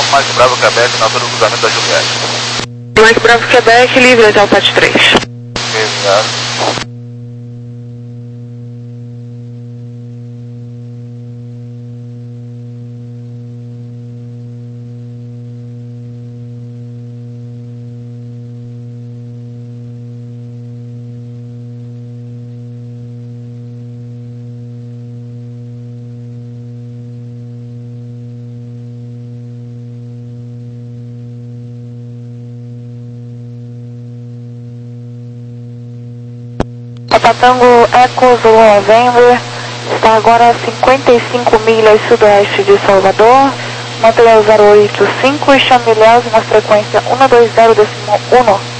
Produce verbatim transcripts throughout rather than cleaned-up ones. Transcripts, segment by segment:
Mike Bravo Quebec, na altura do cruzamento da Juliette. Mike Bravo Quebec, livre até o Pat três. Ok, obrigado. Tango Eco Zulu November, está agora a cinquenta e cinco milhas sudoeste de Salvador, mantenha o zero oito cinco e chame Léo na frequência um dois zero um.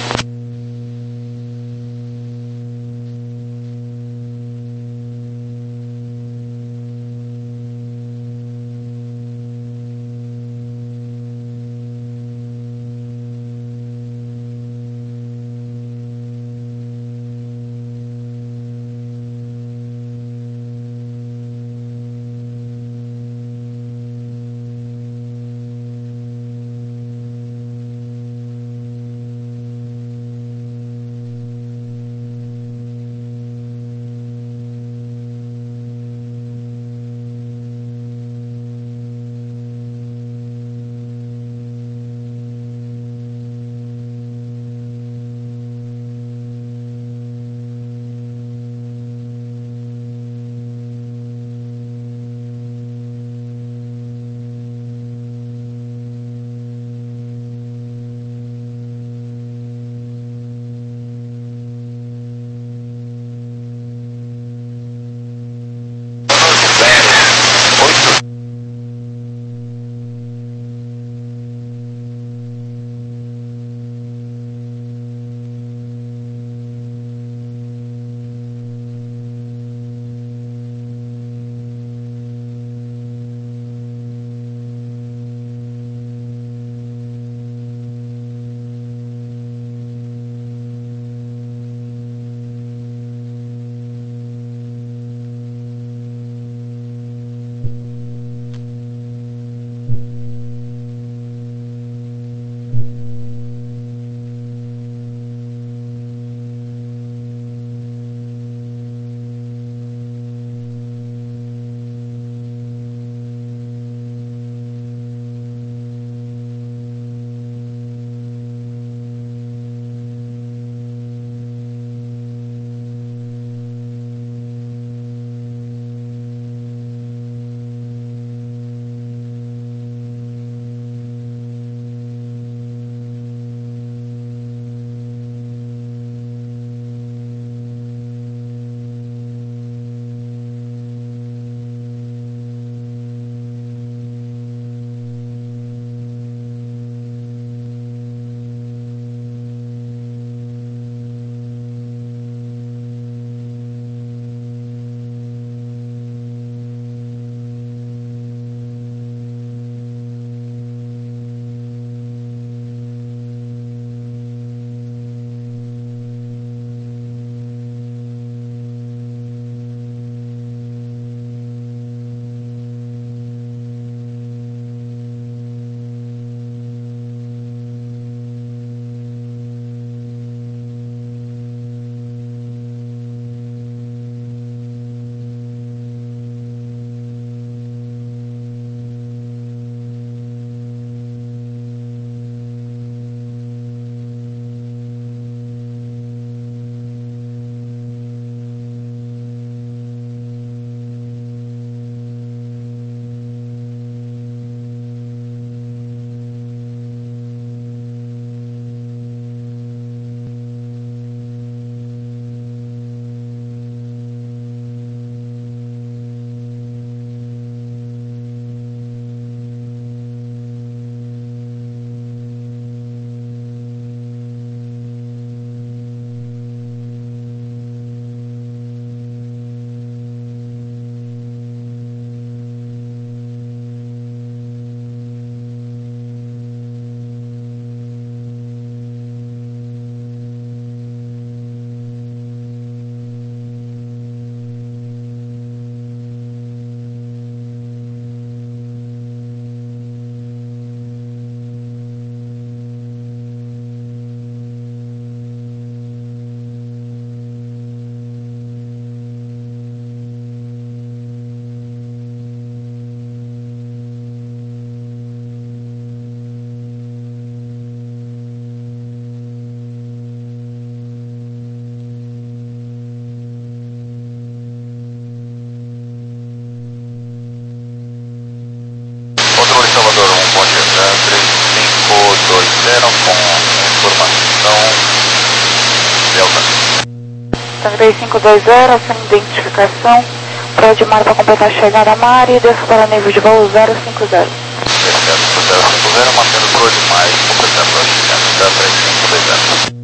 três cinco dois zero, sem identificação. Prodimar para completar a chegada à mar e desça para nível de voo zero cinco zero. zero cinco zero, mantendo o Prodimar, completando a chegada da três cinco dois zero.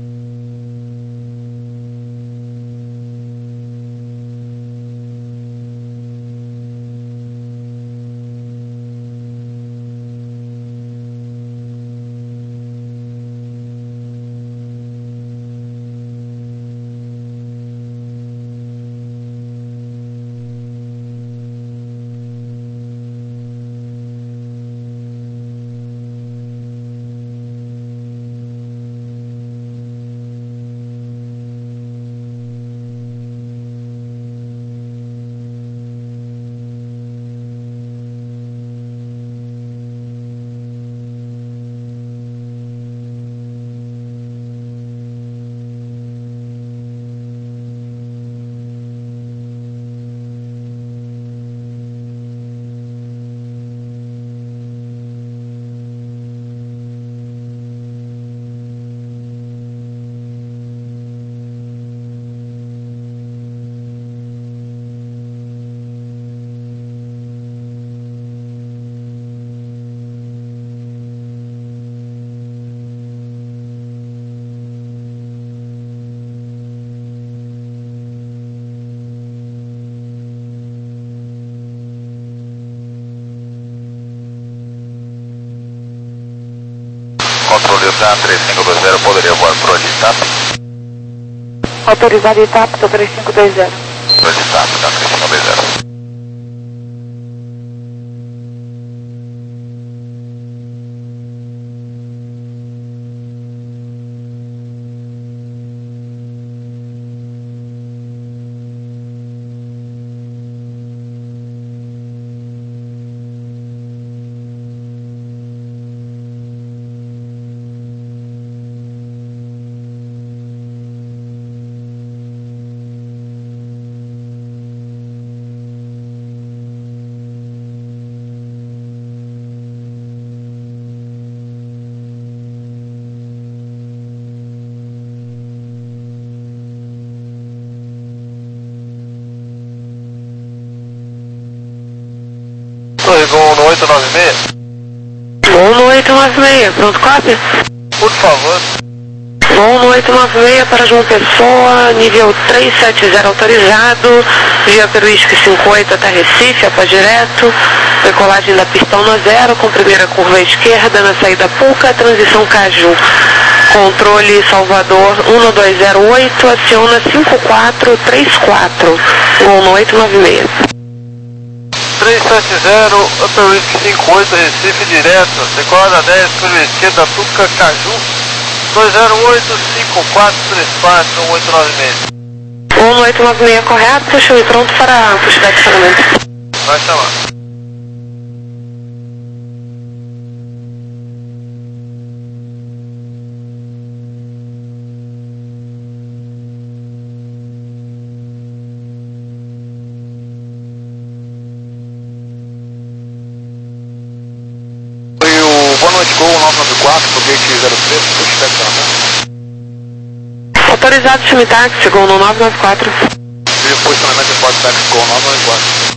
Controle U T A três cinco dois zero, poderia voar para o I T A P? Autorizado I T A P, tá três cinco dois zero. Para o I T A P, tá três cinco dois zero. Torre Gol no oito nove seis. Gol no oito nove seis, pronto, cópia? Por favor. Gol no oito nove seis para João Pessoa, nível três sete zero autorizado, via Peruísque cinquenta e oito até Recife, após direto, decolagem da pistão no zero, com primeira curva à esquerda, na saída Puca, transição Caju. Controle Salvador um dois zero oito, aciona cinco quatro três quatro, Gol no oito nove seis. três sete zero, Upper Risk cinquenta e oito, Recife direto, decolada dez, curva esquerda, Tuca, Caju, dois zero oito cinco quatro três quatro um oito nove seis. um oito nove seis correto, puxa e pronto para puxar de pagamento. Vai chamar. Boa noite, Gol nove nove quatro, foguete zero três, push back. Autorizado Chimitaxi, Gol no nove nove quatro. Viu posicionamento de Port Taxi, Gol nove nove quatro.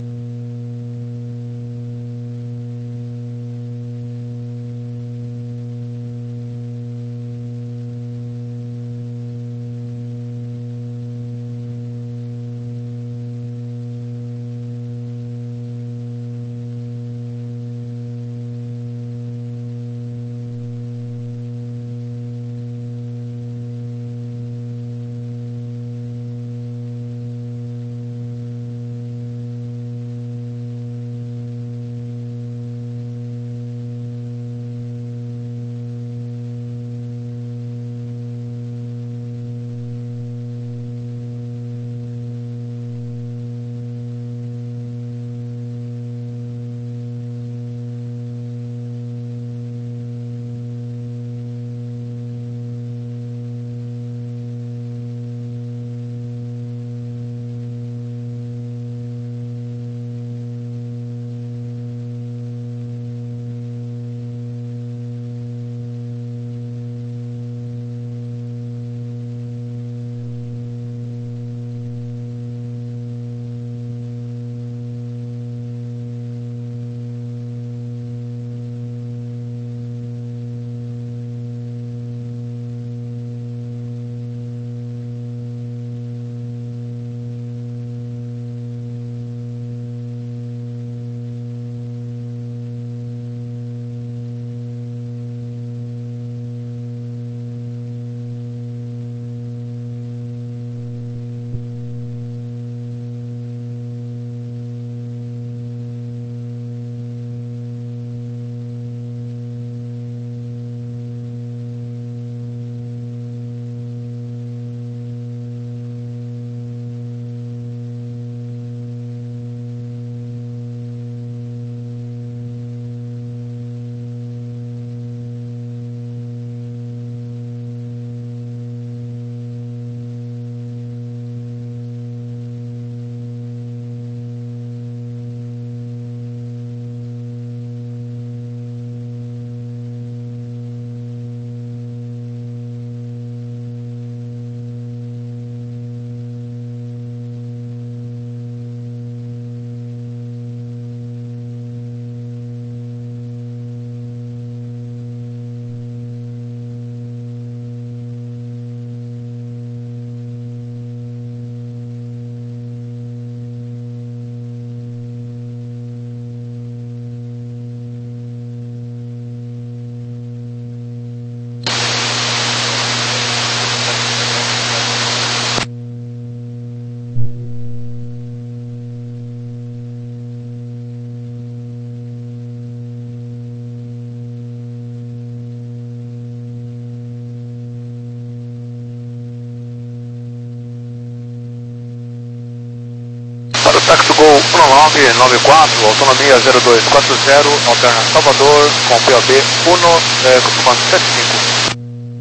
Gol um nove nove quatro, autonomia zero dois quatro zero, alterna Salvador com P O B um, é, comando sete cinco.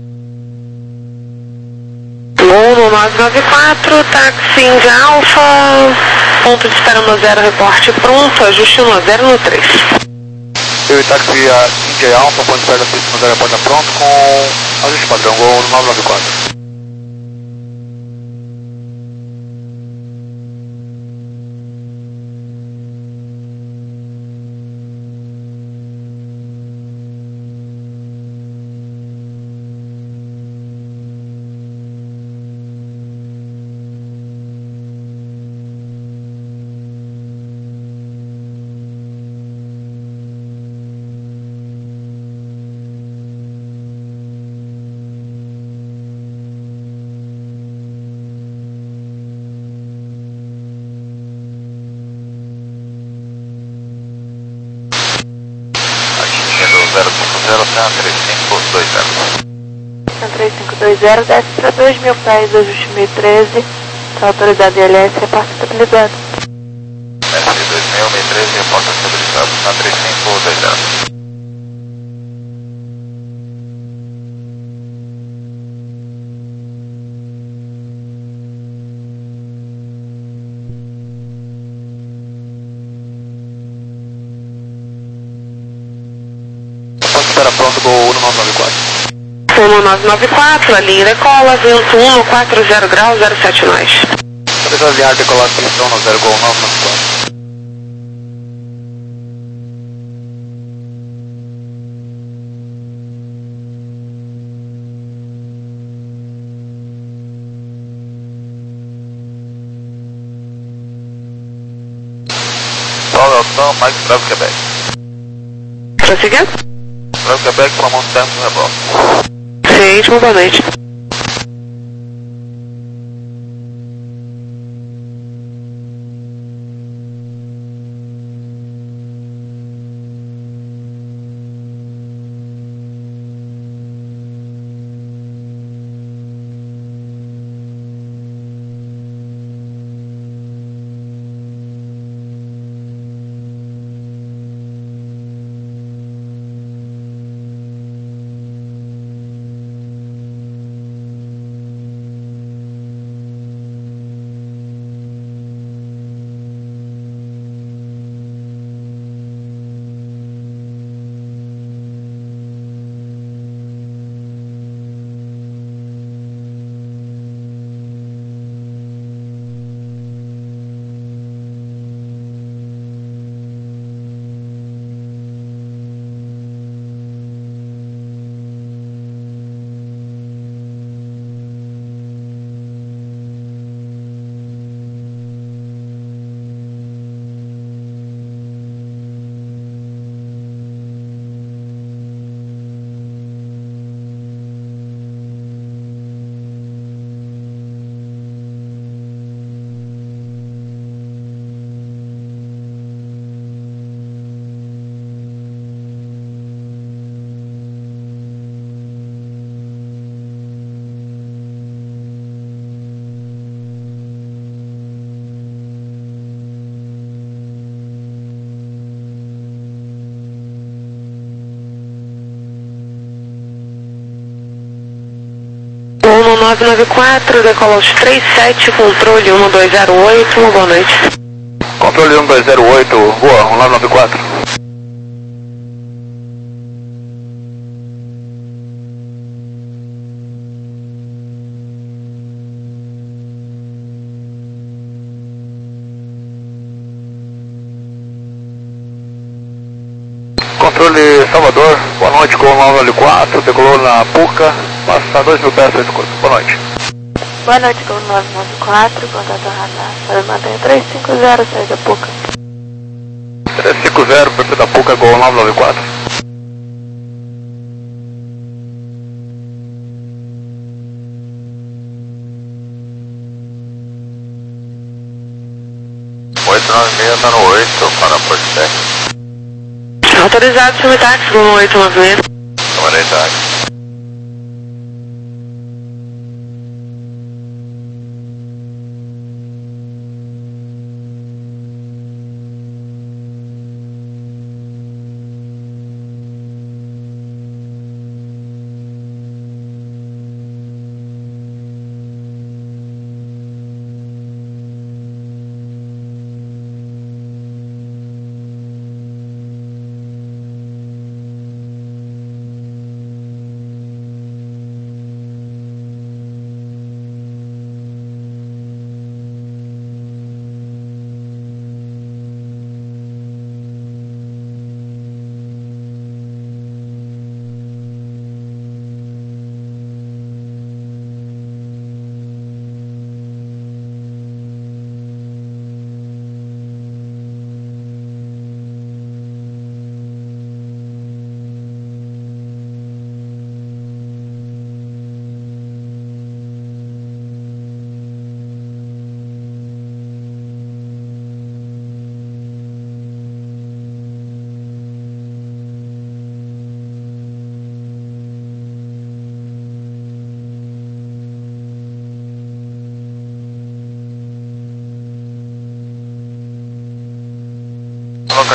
Gol nove nove quatro, táxi Índia Alfa, ponto de espera no zero, reporte pronto, ajuste no zero no três. Eu e táxi Índia Alfa, ponto de espera no zero, reporte pronto com ajuste padrão, Gol nove nove quatro. zero cinco zero, três cinco dois zero. três cinco dois zero, desce para dois mil pés, ajuste mil e treze, está autorizado I L S, reporta estabilizado. S dois mil, mil e treze, reporta estabilizado, na três cinco dois zero. Espera pronto, Gol um nove nove quatro. um nove nove quatro, a linha decola, vento um quatro zero graus, zero sete nós. Autorizado alinhar, decolar, pistão no zero, Gol nove nove quatro. Sol, Elton, Mike Bravo, Quebec. Prosseguindo? Bravo, Quebec, para montar no rebote. seis, boa noite. um nove nove quatro, decola aos três sete, controle um dois zero oito, uma boa noite. Controle um dois zero oito, boa, um nove nove quatro. Controle Salvador, boa noite, com nove nove quatro, decolou na Puca, passa dois mil pés, oito curso, boa noite. Boa noite, com nove nove quatro, contato radar, para manter três cinco zero, seis da Puca. três cinco zero, perfil da Puca, Gol nove nove quatro. oito nove seis, tá no oito, para Porto Técnico. Autorizado, chame táxi, um oito nove seis. Camarei táxi.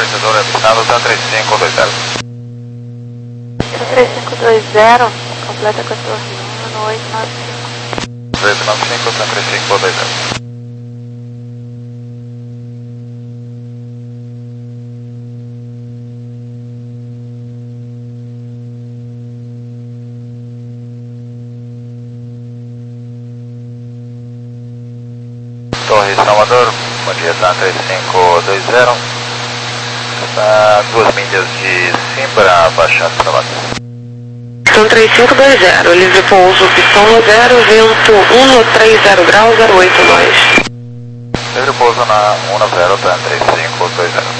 vencedor é listado da três cinco dois zero. três cinco dois zero, completa com a torre um no oito nove cinco. oito nove cinco, três cinco dois zero. Torre Salvador, bom dia, tá três cinco dois zero, está duas milhas de Simbra, baixando para baixo. Então três cinco dois zero, livre pouso, pistão no zero, vento um no três zero graus, zero oito nós. Livre pouso na um no zero, tá três cinco dois zero.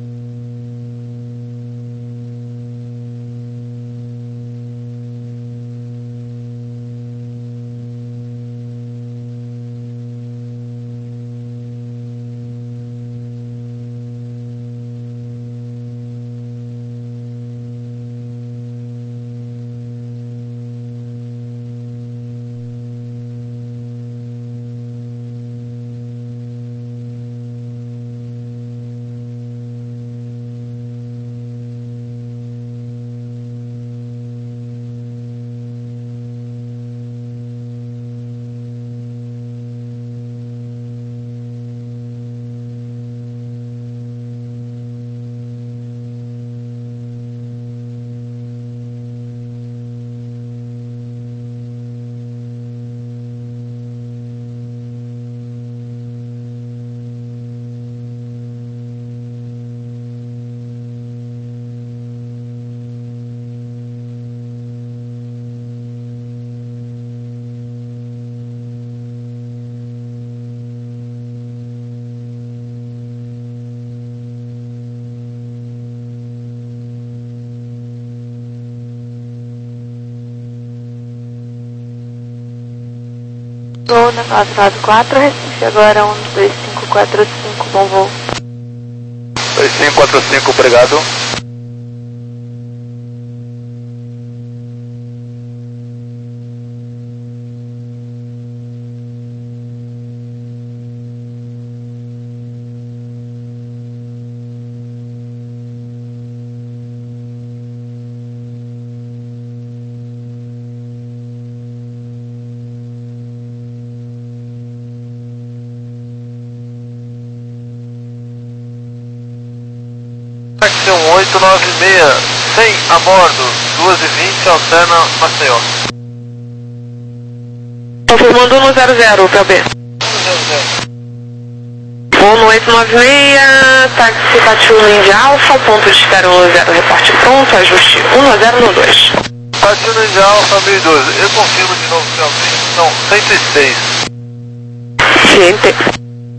Gol na nove nove quatro, Recife agora um dois cinco quatro cinco, bom voo. dois cinco quatro cinco, obrigado. Taxi um oito nove seis, cem a bordo, duas e vinte, alterna Maceió. Confirmando no zero zero, P B. Voo no oito nove seis, táxi Patiuno Índia Alfa, ponto de espera no zero, reporte pronto, ajuste um no zero no dois. Patiuno Índia Alfa mil e doze, eu confirmo de novo, finalmente, são cento e seis. Ciente.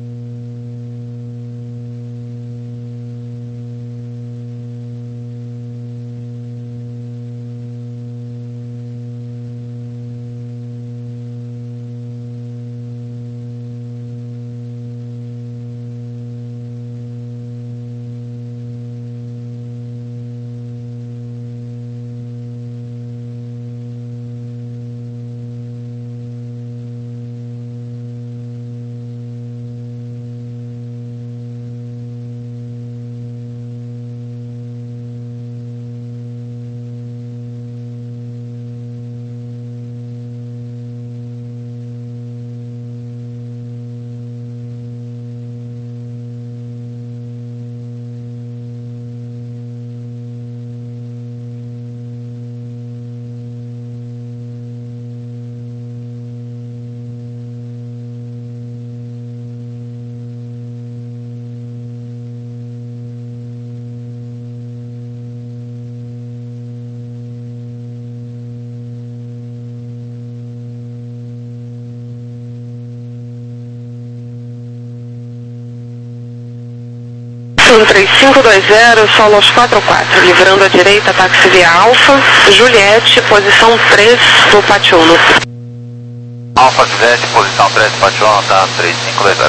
três cinco dois zero, solo aos quatro quatro, livrando à direita, táxi via Alfa, Juliette, posição três do Patiuno. Alfa Juliette, posição três do Patiuno, tá três cinco dois zero.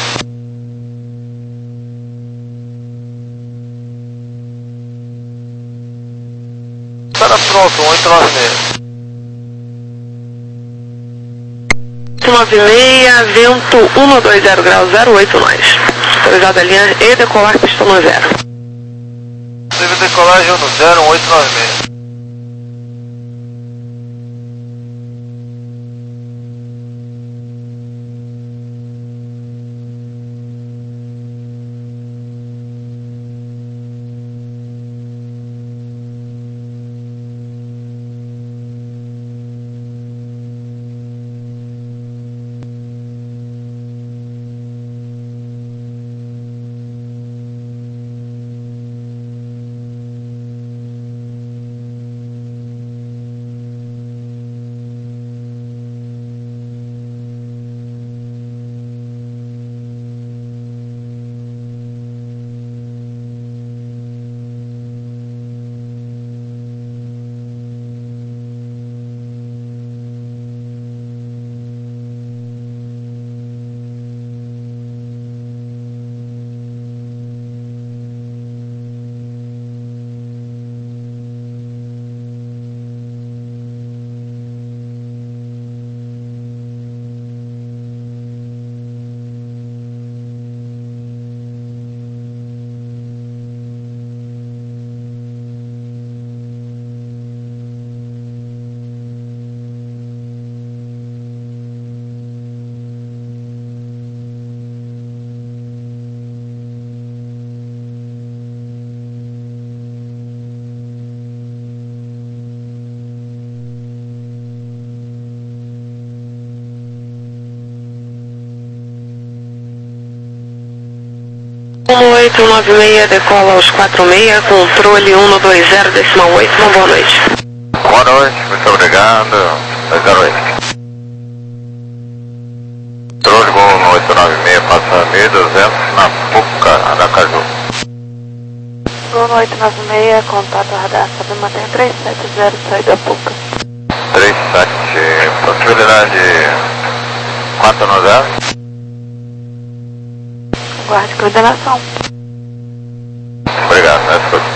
Estará pronto, oito nove seis. oito nove seis, vento um no dois zero graus, zero oito nós. Autorizada a linha e decolar pistão no zero. decolagem no zero um oito nove seis. um oito nove seis, decola aos quatro seis, controle um dois zero, decimal oito, uma boa noite. Boa noite, muito obrigado. dois zero oito. Controle um oito nove seis, passa mil e duzentos na Puca, Aracaju. um oito nove seis, contato radar, sabe, mantém três sete zero, sai da Puca. três sete, possibilidade quanto no zero? Guarde coordenação. Obrigado, né, escuta.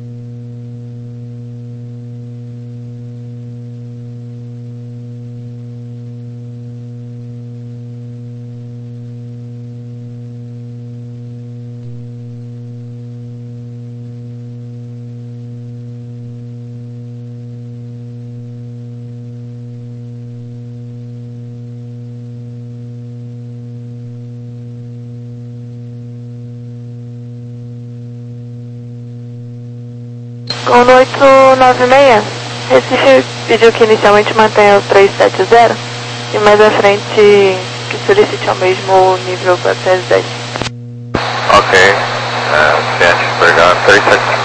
um oito nove seis, Recife pediu que inicialmente mantenha o três sete zero e mais à frente que solicite ao mesmo nível para P S dez. Ok, é, ciente, obrigado, três sete.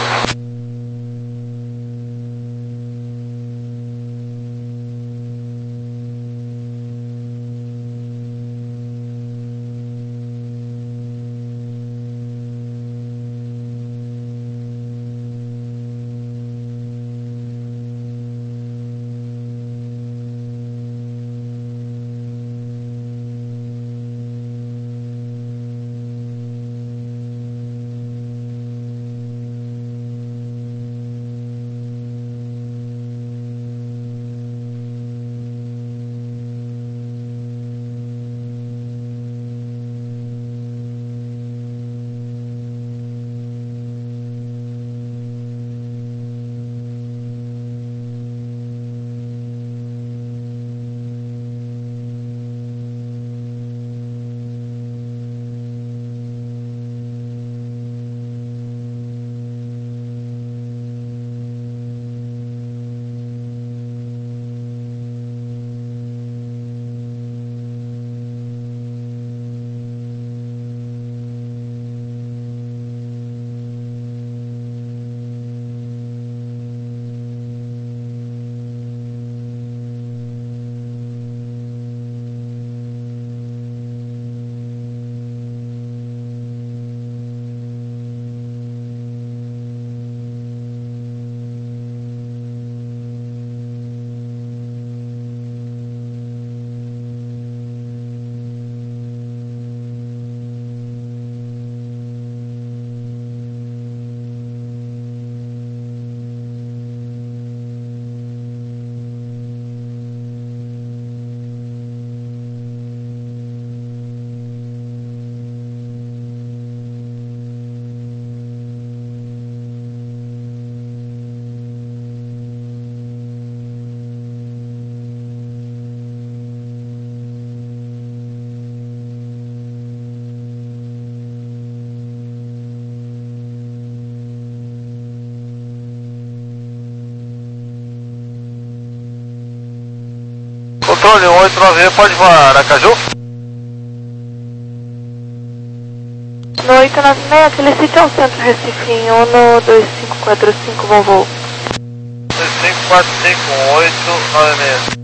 controle, um oito nove seis, pode voar Aracaju? No oito nove seis, felicite ao centro Recife em um dois cinco quatro cinco, bom voo. dois cinco quatro cinco, um oito nove seis.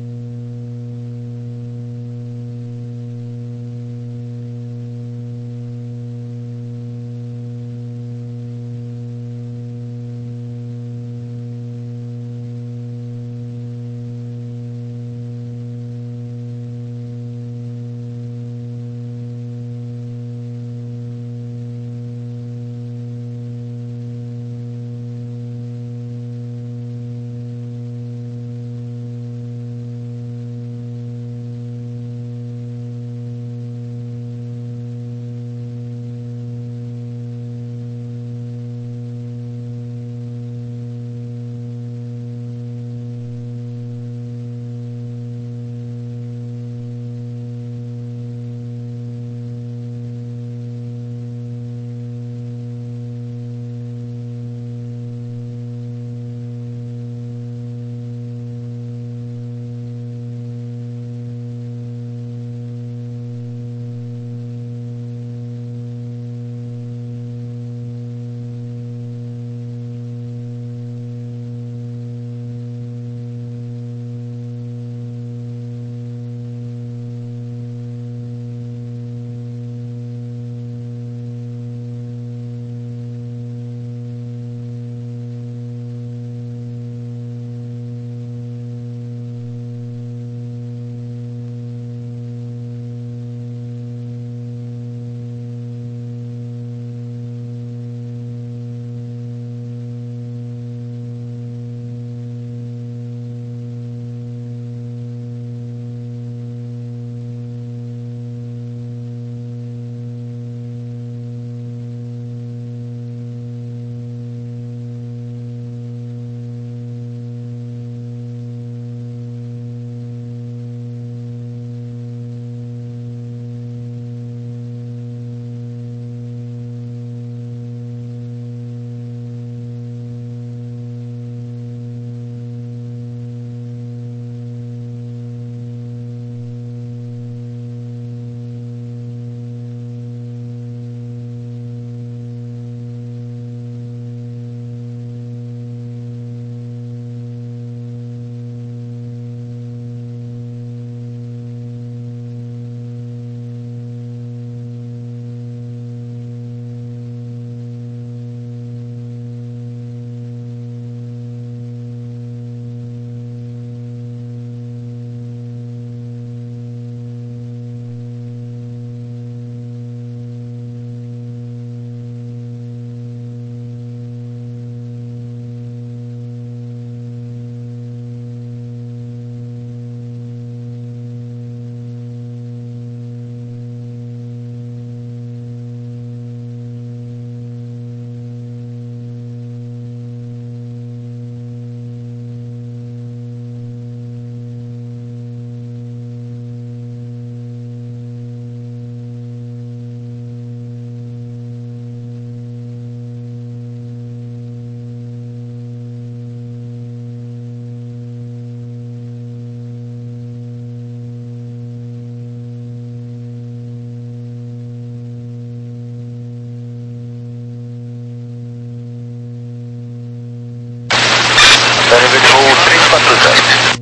três quatro zero.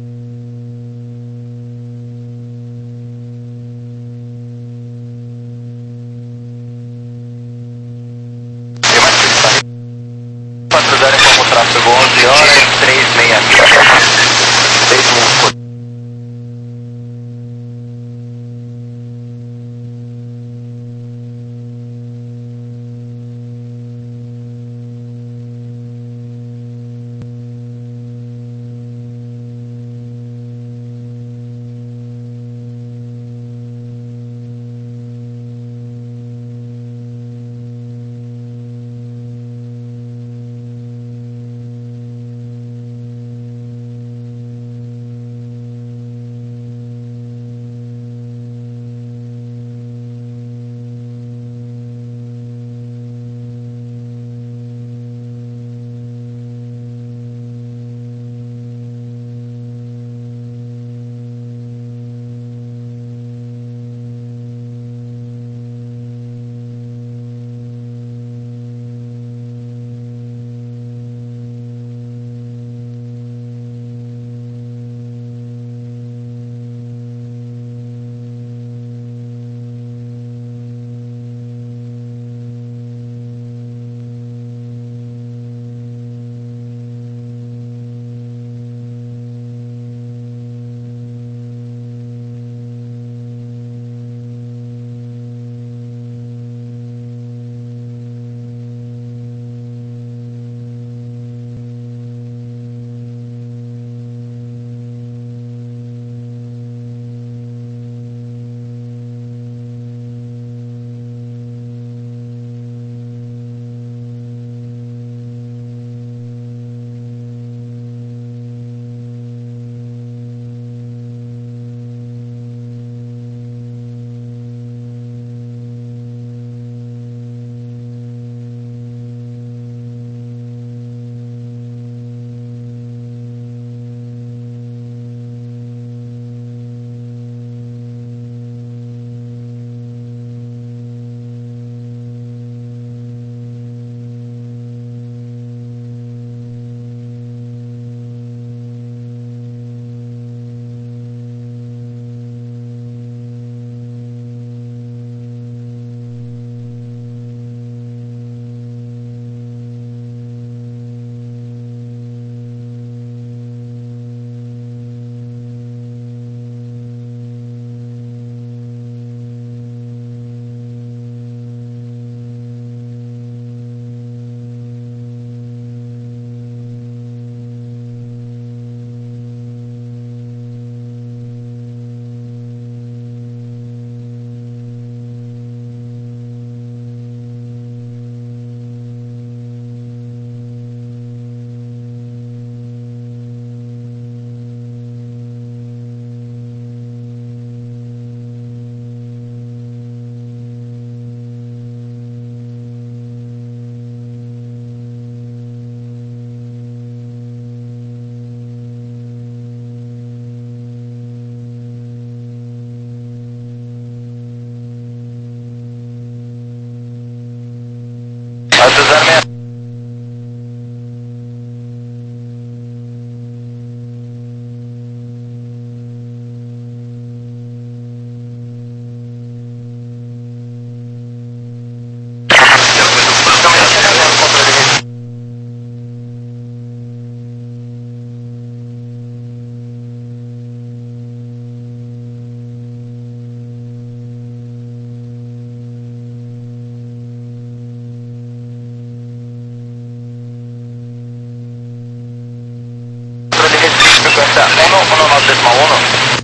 quatro zero informa o tráfego onze horas e três sessenta e sete. decimal uno.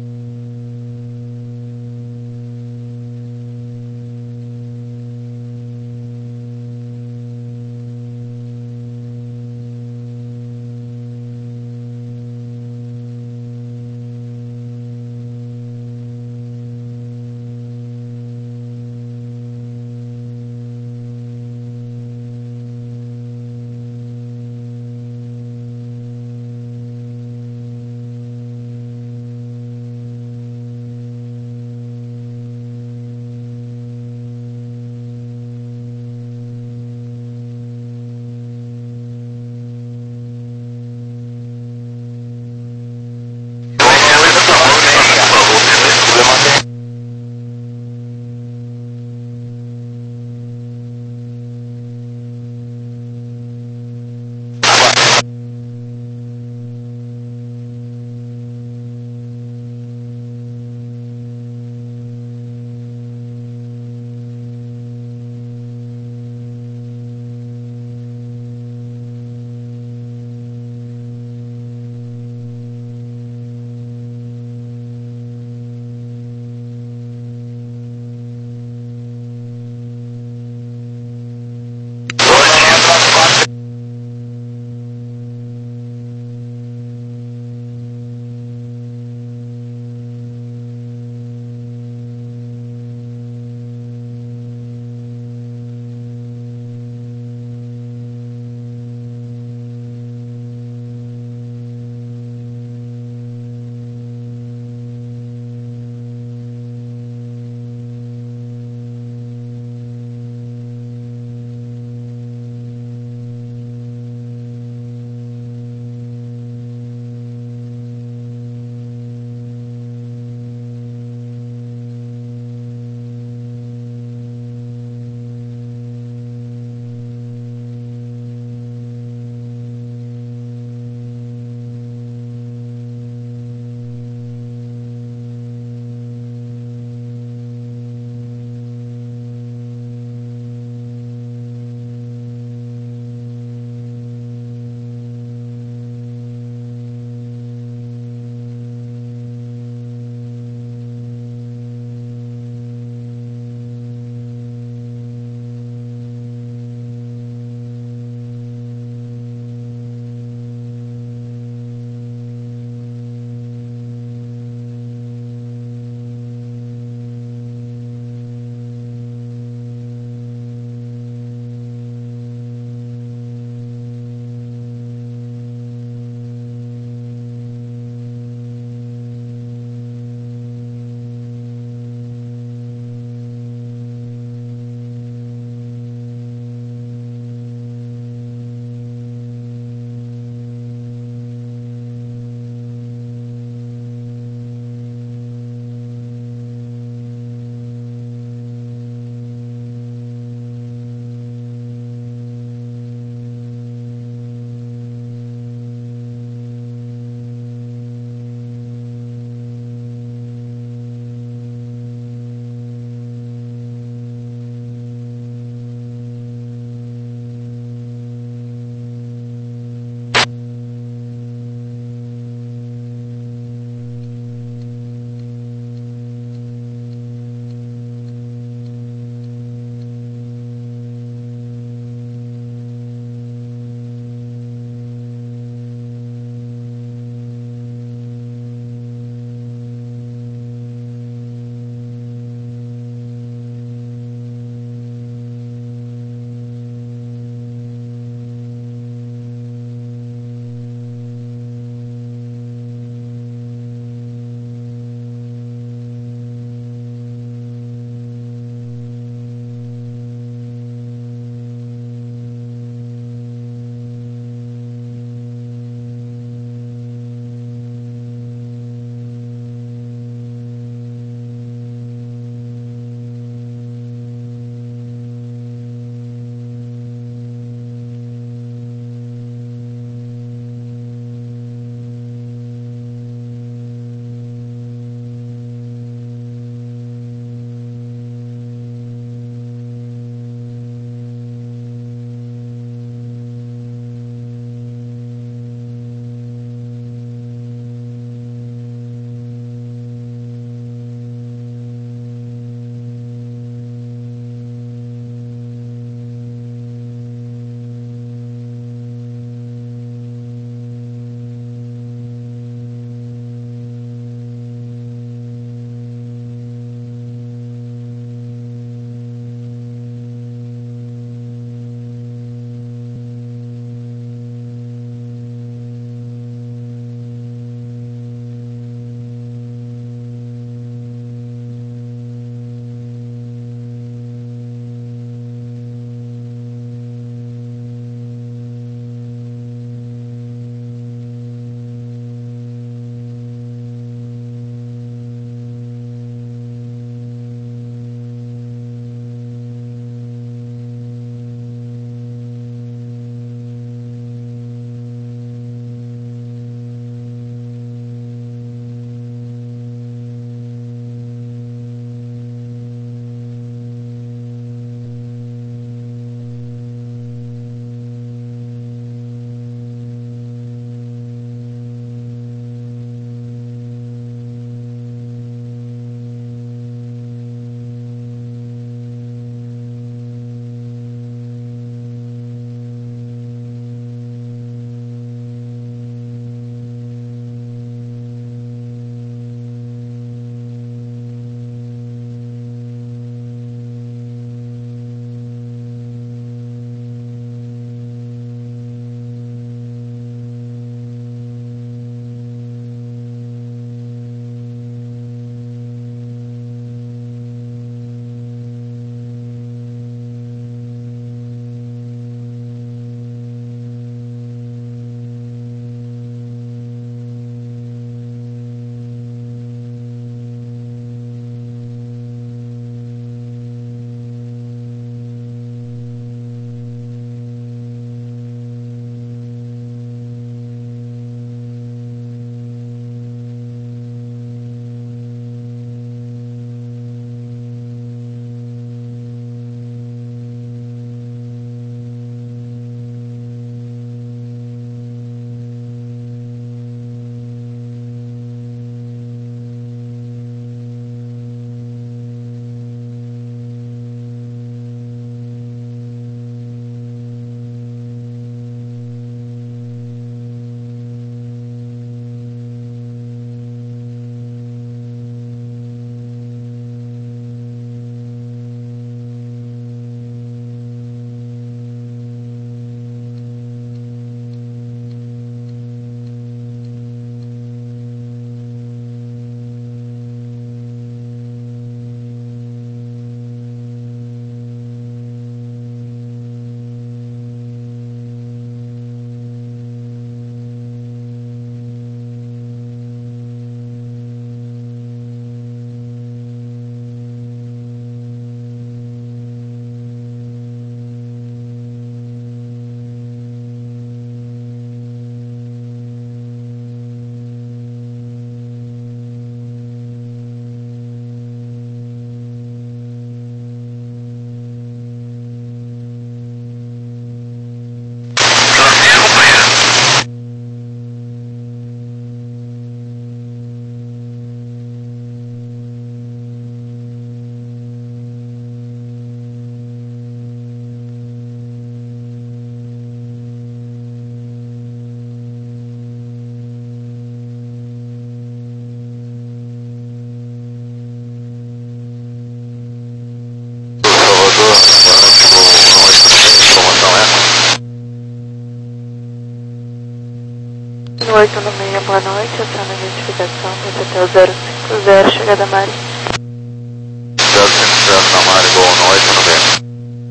oito nove seis, boa noite, aciona a identificação, desce até o zero cinco zero, chegada Mari. zero cinco zero na Mari, boa noite, no bem.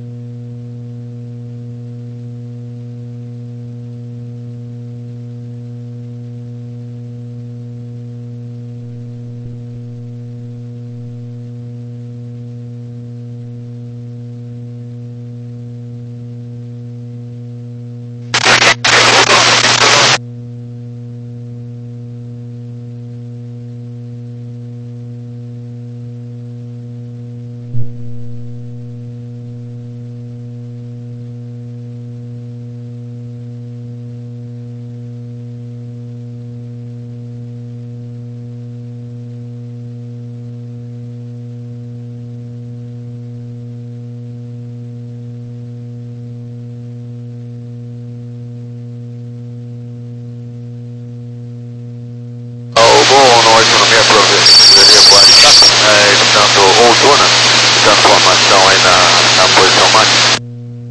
Boa noite, no minha provedoria Guarita, é, estando Olduna, dando formação aí na, na posição máxima.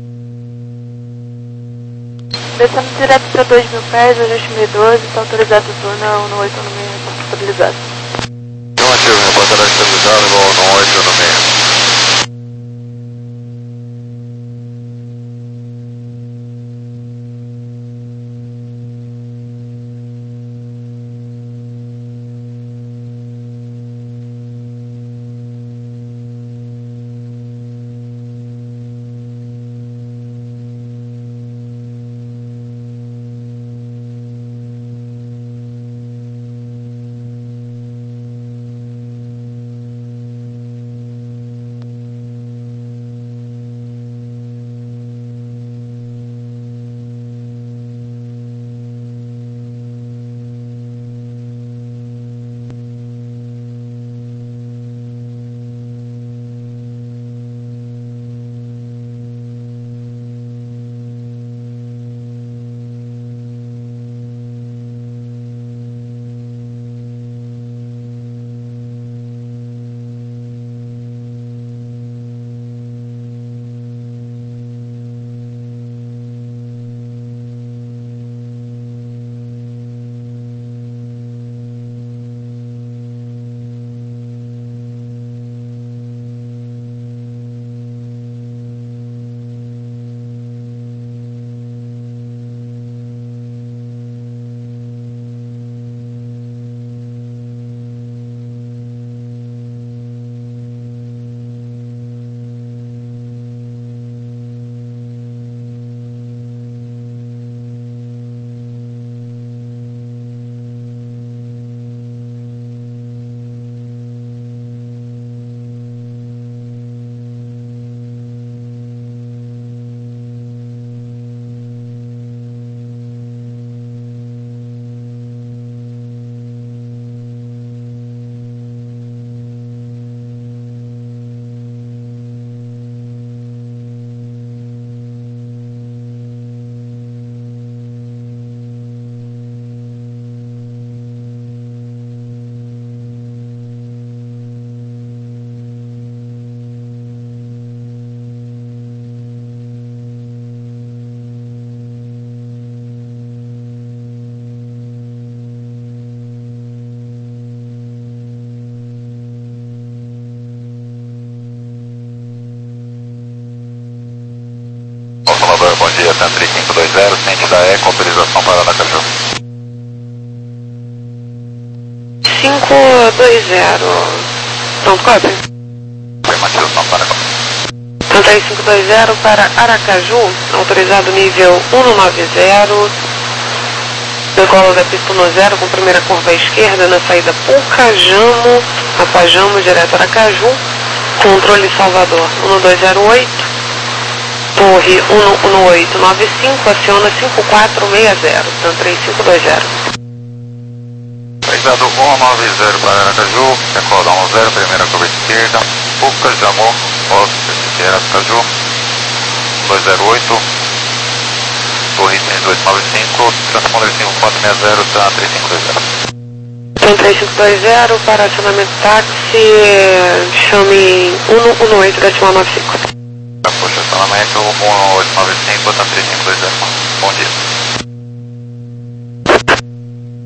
Descendo direto para dois mil pés, ajuste mil e doze, está autorizado o turno um oito nove seis, estabilizado. Não ativo, reportagem estabilizada, igual no oito nove seis. Bom dia, Santri cinco dois zero, ciente da Eco, autorização para Aracaju. cinco dois zero, pronto, cópia. Afirmação para Santri cinco dois zero para Aracaju, autorizado nível cento e noventa, decola da pista zero com primeira curva à esquerda na saída Pucajamo, Apajamo, direto Aracaju, controle Salvador um dois zero oito. Torre um um oito nove cinco, aciona cinco quatro seis zero, Santri cinco dois zero. Paisado um nove zero para Aracaju, decola um zero, primeira curva esquerda, Pucajamo, direto Aracaju, dois zero oito, Torre três dois nove cinco, transponder cinco quatro seis zero, Santri cinco dois zero. Santri cinco dois zero para acionamento táxi, chame um um oito decimal nove cinco. Estacionamento um oito nove cinco, Santri cinco dois zero. Bom dia.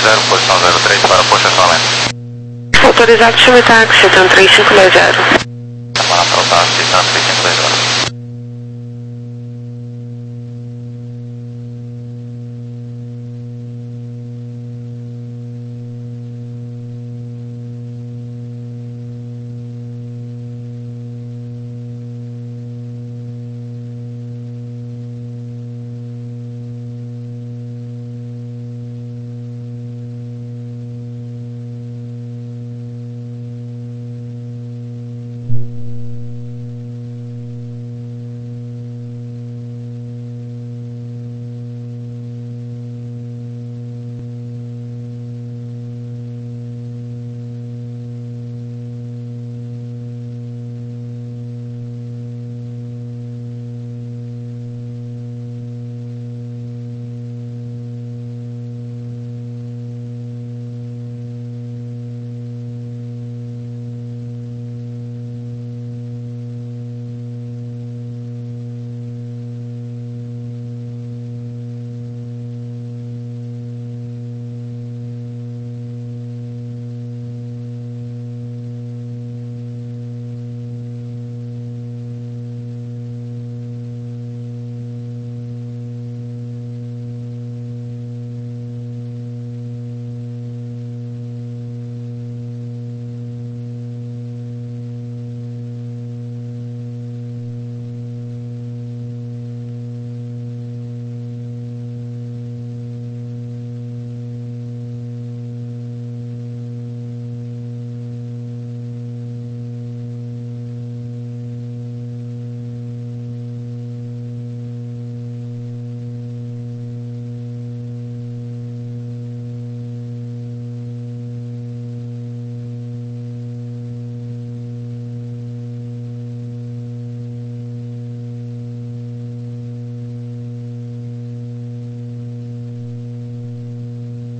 zero, posição zero três para possessão lenta. Autorizado, chame táxi, Citan três cinco dois zero. Semana frontal, Citan três cinco dois zero.